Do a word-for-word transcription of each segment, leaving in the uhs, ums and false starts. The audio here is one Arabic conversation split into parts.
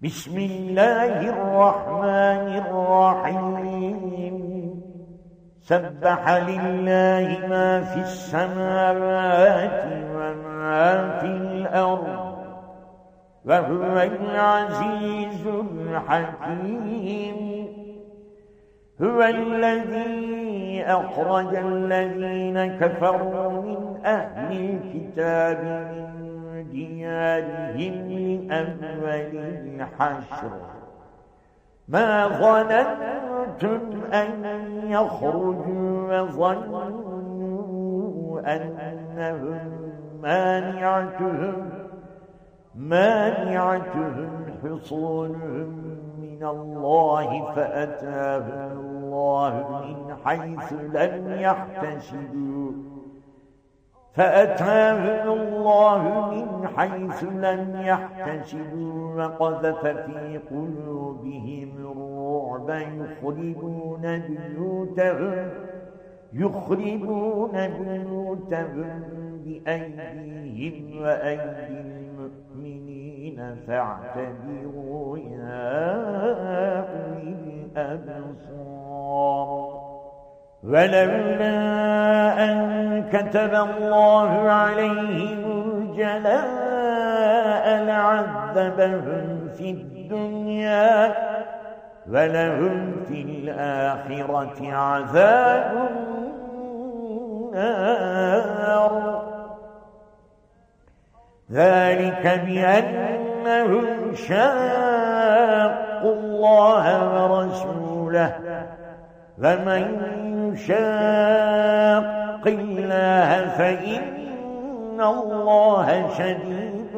بسم الله الرحمن الرحيم سبح لله ما في السماوات وما في الأرض وهو العزيز الحكيم هو الذي أخرج الذين كفروا من أهل الكتاب من ديارهم لأول الحشر ما ظننتم أن يخرجوا وظنوا أنهم مانعتهم مانعتهم حصونهم من الله فأتاهم الله من حيث لم يحتسبوا فأتاهم الله من حيث لم يحتسبوا وقذف في قلوبهم الرعب يخربون بيوتهم يخربون بيوتهم بأيديهم وأيدي المؤمنين فاعتبروا يا أولي الأبصار ولولا أن كتب الله عليهم الجلاء لعذبهم في الدنيا ولهم في الآخرة عذاب النار ذلك بأنهم شاقوا الله ورسوله ومن يشاق الله فإن الله شديد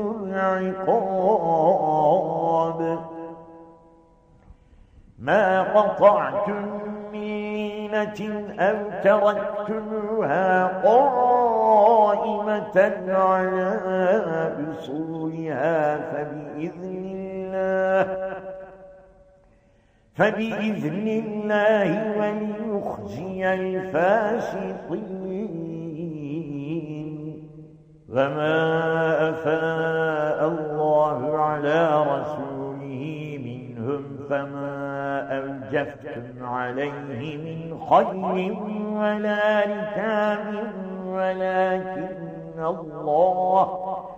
العقاب ما قطعتم من لينة أو تركتموها قائمة على أصولها فبإذن الله فبإذن الله وليخزي الفاسقين وما أفاء الله على رسوله منهم فما أوجفتم عليه من خيل ولا ركاب ولكن الله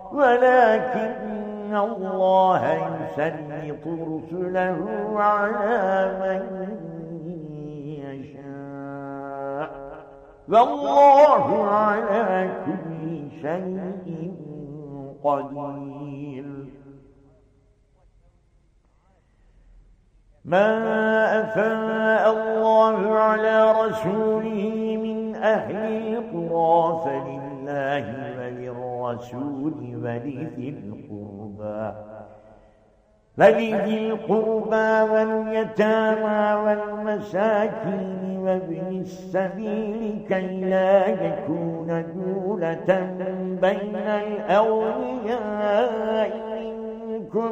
ولكن الله يسلط رسله على من يشاء والله على كل شيء قدير ما أفاء الله على رسوله من أهل القرى فلله وللرسول ولذي القربى ولذي القربى واليتامى والمساكين وابن السبيل كي لا يكون دولة بين الأولياء منكم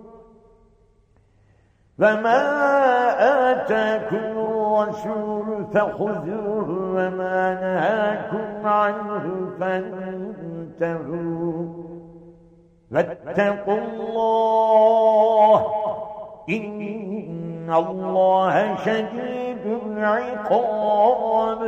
فما آتاكم الرسول فخذوه وما نهاكم عنه فانتهوا واتقوا الله إن الله شديد العقاب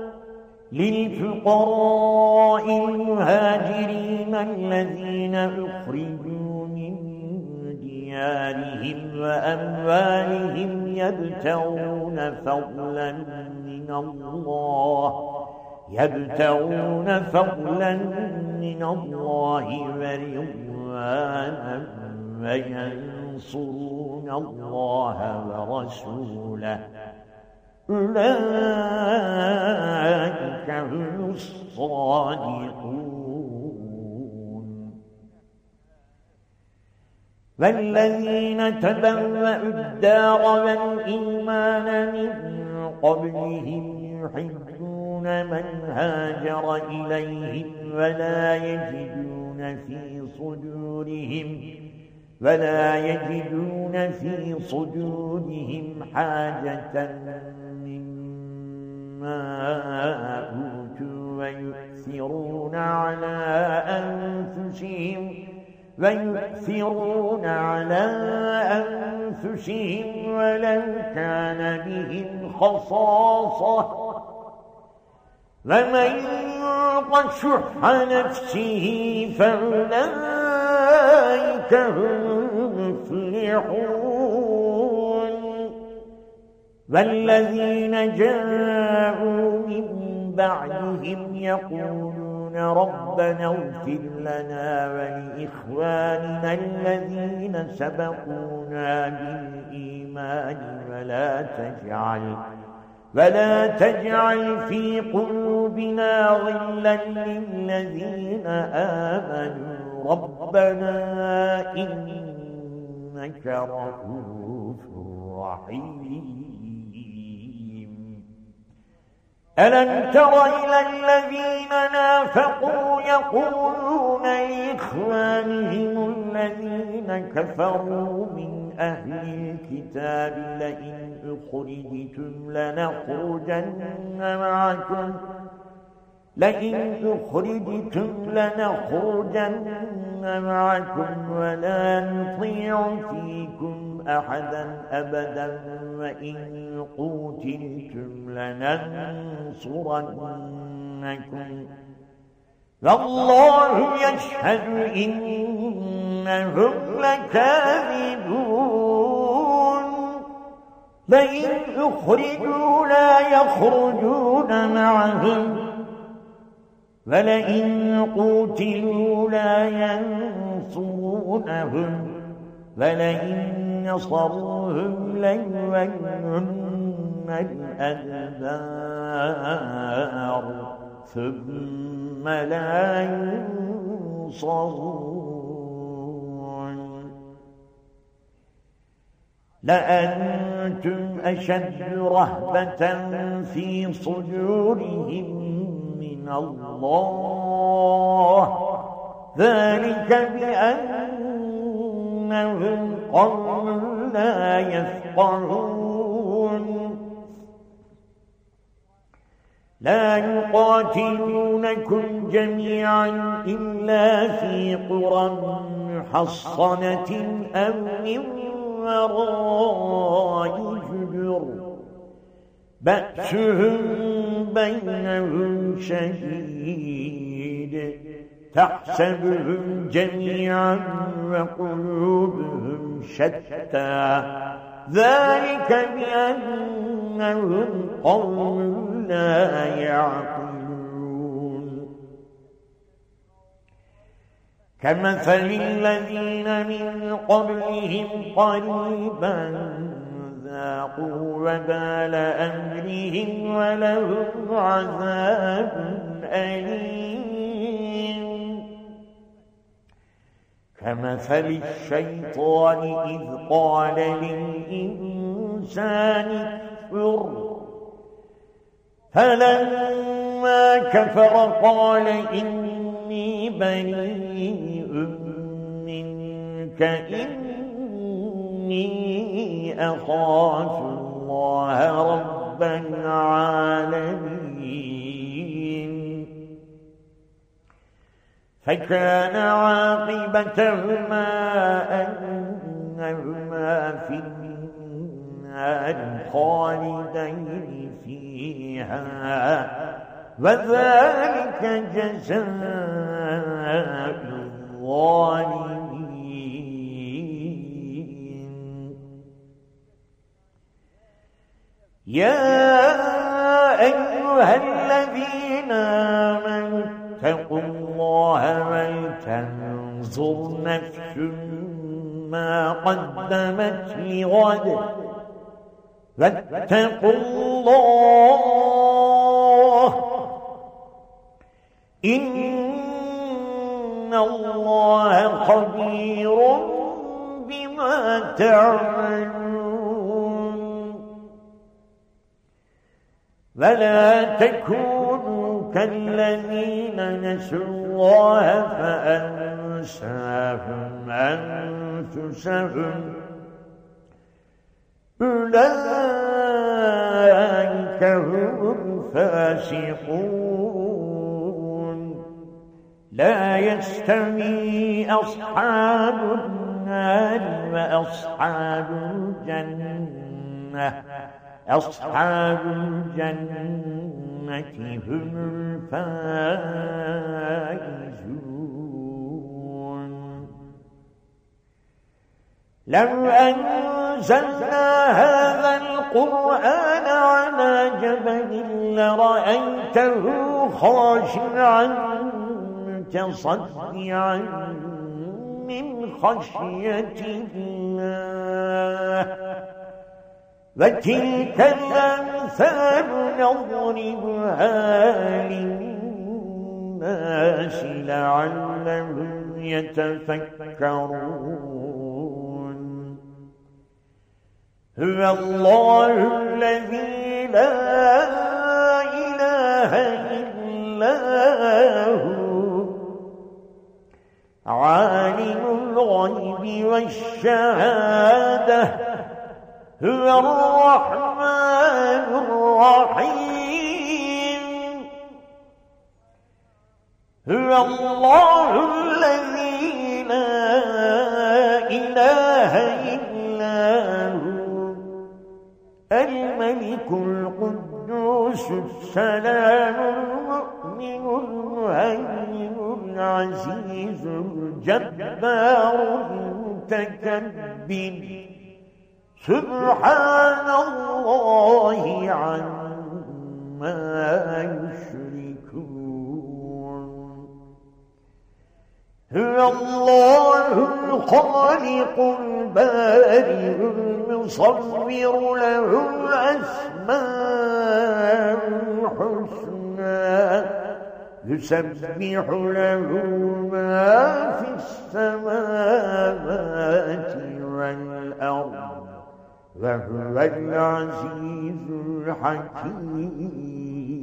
للفقراء المهاجرين الذين أخرجوا من ديارهم وأموالهم يبتغون فضلا من الله يبتغون فضلا من الله ورضوانا وينصرون الله ورسوله أولئك هم الصادقون والذين تبوأوا الدار والإيمان من قبلهم يحبون من هاجر إليهم ولا يجدون في صدورهم ولا يجدون في صدورهم حاجة مما أوتوا ويؤثرون على أنفسهم ويؤثرون على أنفسهم ولو كان بهم خصاصة ومن يوق شح نفسه فأولئك هم المفلحون والذين جاءوا من بعدهم يقولون ربنا اغفر لنا ولإخواننا الذين سبقونا بالإيمان ولا تجعل ولا تجعل في قلوبنا غلا للذين آمنوا ربنا إنك رؤوف رحيم. ألم تر إلى الذين نافقوا يقولون لإخوانهم الذين كفروا من أهل الكتاب لئن أخرجتم لنخرجن معكم لئن أخرجتم لنخرجن معكم ولا نطيع فيكم أحدا أبدا وإن قتلتم لننصرنكم والله يشهد إنهم لكاذبون لئن أخرجوا لا يخرجون معهم ولئن قتلوا لا ينصرونهم ولئن نصروهم ليولن الأدبار ثم لا ينصرون لأنتم أشد رهبة في صدورهم من الله ذلك بأنهم قوم لا يفقهون لا يقاتلونكم جميعا إلا في قرى محصنة أو من وراء جدر بأسهم بينهم شديد تحسبهم جميعا وقلوبهم شتى ذلك بأنهم قوم لا يعقلون كمثل الذين من قبلهم قريبا ذاقوا وبال أمرهم ولهم عذاب أليم كمثل الشيطان إذ قال للإنسان اكفر فلما كفر قال إني بريء منك إني أخاف الله رب العالمين فكان عاقبتهما أنهما في النار خالدين فيها وذلك جزاء الظالمين يا أيها الذين آمنوا اتقوا الله ولتنظر نفس ما قدمت لغد واتقوا الله إن الله خبير بما تعملون ولا تكونوا كالذين نسوا الله فأنساهم أنفسهم أولئك هم الفاسقون لا يستوي أصحاب النار النار وأصحاب الجنة أصحاب الجنة هم الفائزون. لو أنزلنا هذا القرآن على جبل لرأيته خاشعا متصدعا من خشية الله. وتلك الأمثال نضربها للناس لعلهم يتفكرون. هو الله الذي لا إله إلا هو عالم الغيب والشهادة هو الرحمن الرحيم. هو الله الذي لا إله إلا هو الملك القدوس السلام المؤمن المهيمن العزيز الجبار المتكبر سبحان الله عما يشركون. هو الله الخالق البارئ المصور له الأسماء الحسنى يسبح له ما في السماوات والأرض وهو العزيز الحكيم.